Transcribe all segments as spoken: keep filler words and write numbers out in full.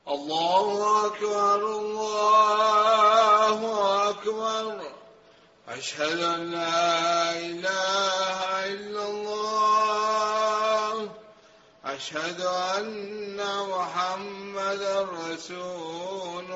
الله أكبر الله أكبر أشهد أن لا إله إلا الله أشهد أن محمدا رسول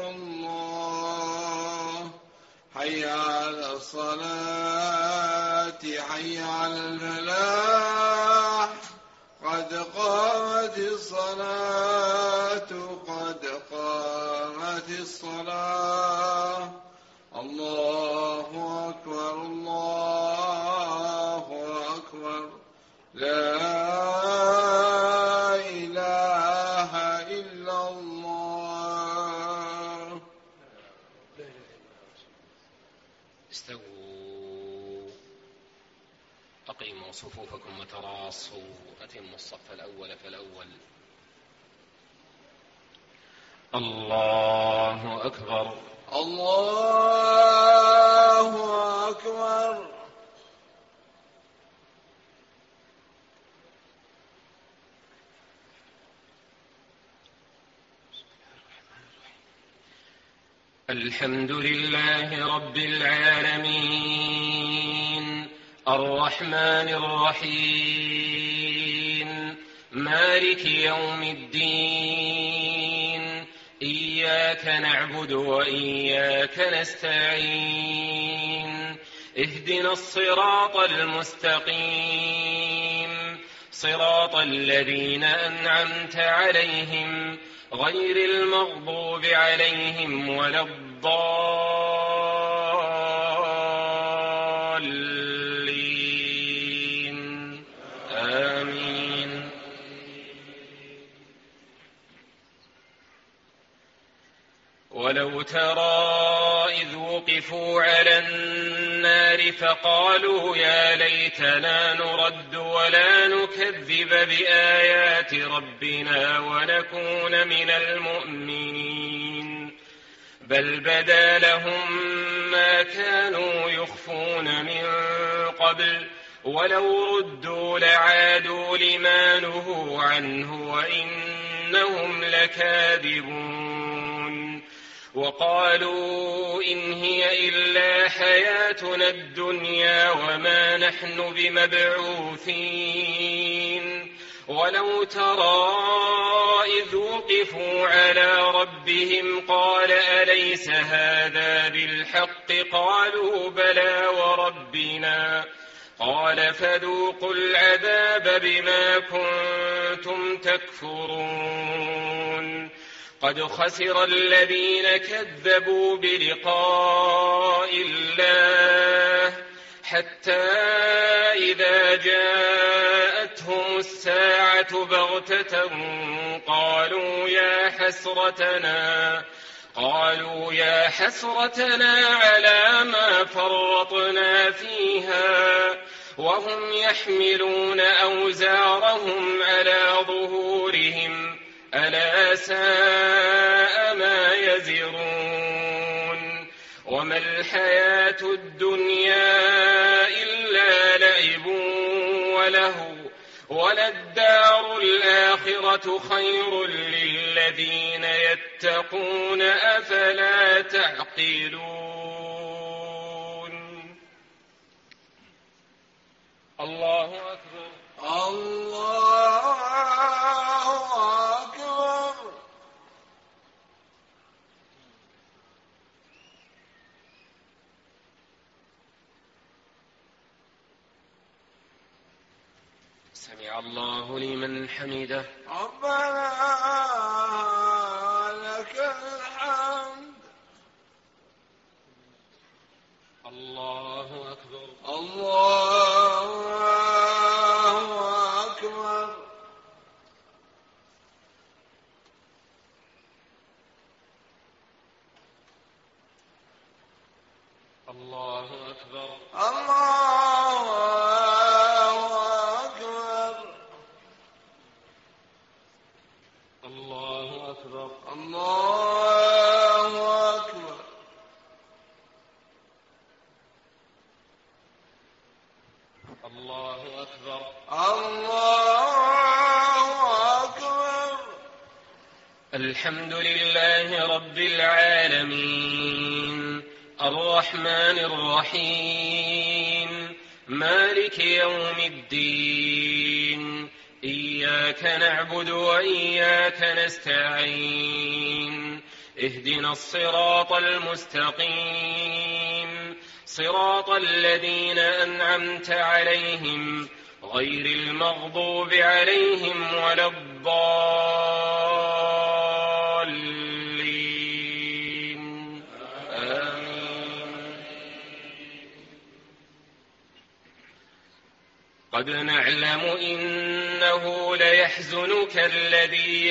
الله حي على الصلاة حي على الفلاح قد قامت الصلاة قد قامت الصلاة الله أكبر الله أكبر لا إله إلا الله. استووا أقيموا صفوفكم وتراصوا أتموا الصف الأول فالأول. الله أكبر الله أكبر. الحمد لله رب العالمين الرحمن الرحيم مالك يوم الدين إياك نعبد وإياك نستعين اهدنا الصراط المستقيم صراط الذين أنعمت عليهم غير المغضوب عليهم ولا الضالين آمين. ولو ترى إذ وقفوا على النار فقالوا يا ليتنا نرد ولا نكذب بآيات ربنا ونكون من المؤمنين بل بدا لهم ما كانوا يخفون من قبل ولو ردوا لعادوا لما نهوا عنه وإنهم لكاذبون. وقالوا إن هي إلا حياتنا الدنيا وما نحن بمبعوثين. ولو ترى إذ وقفوا على ربهم قال أليس هذا بالحق قالوا بلى وربنا قال فذوقوا العذاب بما كنتم تكفرون. قد خسر الذين كذبوا بلقاء الله حتى إذا جاءتهم الساعة بغتة قالوا يا حسرتنا قالوا يا حسرتنا على ما فرطنا فيها وهم يحملون أوزارهم على ظهورهم ألا ساء ما يزرون. وما الحياة الدنيا إلا لعب ولهو وللدار الآخرة خير للذين يتقون أفلا تعقلون. الله أكبر الله أكبر. سمع الله لمن حمده ربنا لك الحمد. الله أكبر الله أكبر. الله أكبر الله أكبر. الله أكبر الله أكبر. الله أكبر الله أكبر. الحمد لله رب العالمين الرحمن الرحيم مالك يوم الدين إياك نعبد وإياك نستعين اهدنا الصراط المستقيم صراط الذين أنعمت عليهم غير المغضوب عليهم ولا الضالين آمين. قد نعلم إنه ليحزنك الذي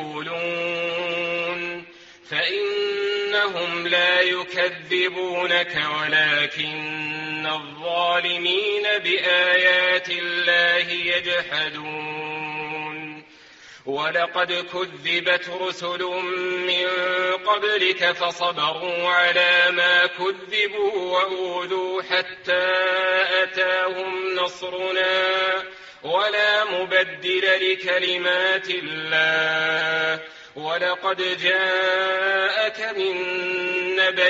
يقولون فإنهم لا يكذبونك ولكن الظالمين بآيات الله يجحدون ولقد كذبت رسل من قبلك فصبروا على ما كذبوا وأوذوا حتى أتاهم نصرنا ولا مبدل لكلمات الله ولقد جاءك من نبأ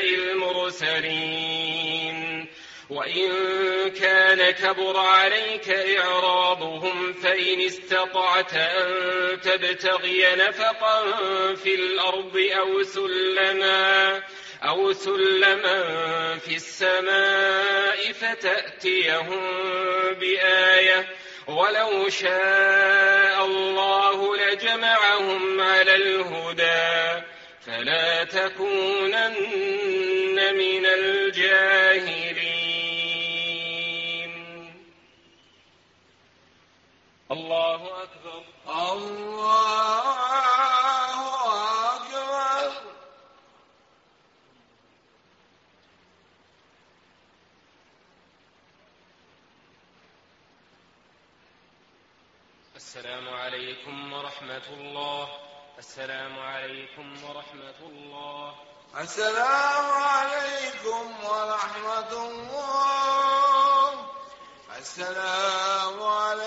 المرسلين وإن كان كبر عليك إعراضهم فإن استطعت أن تبتغي نفقا في الأرض أو سلما أو سلما في السماء فتأتيهم بآية ولو شاء الله لجمعهم على الهدى فلا تكونن من الجاهلين. الله أكبر. الله أكبر. السلام عليكم ورحمة الله. السلام عليكم ورحمة الله. السلام عليكم ورحمة الله. السلام عليكم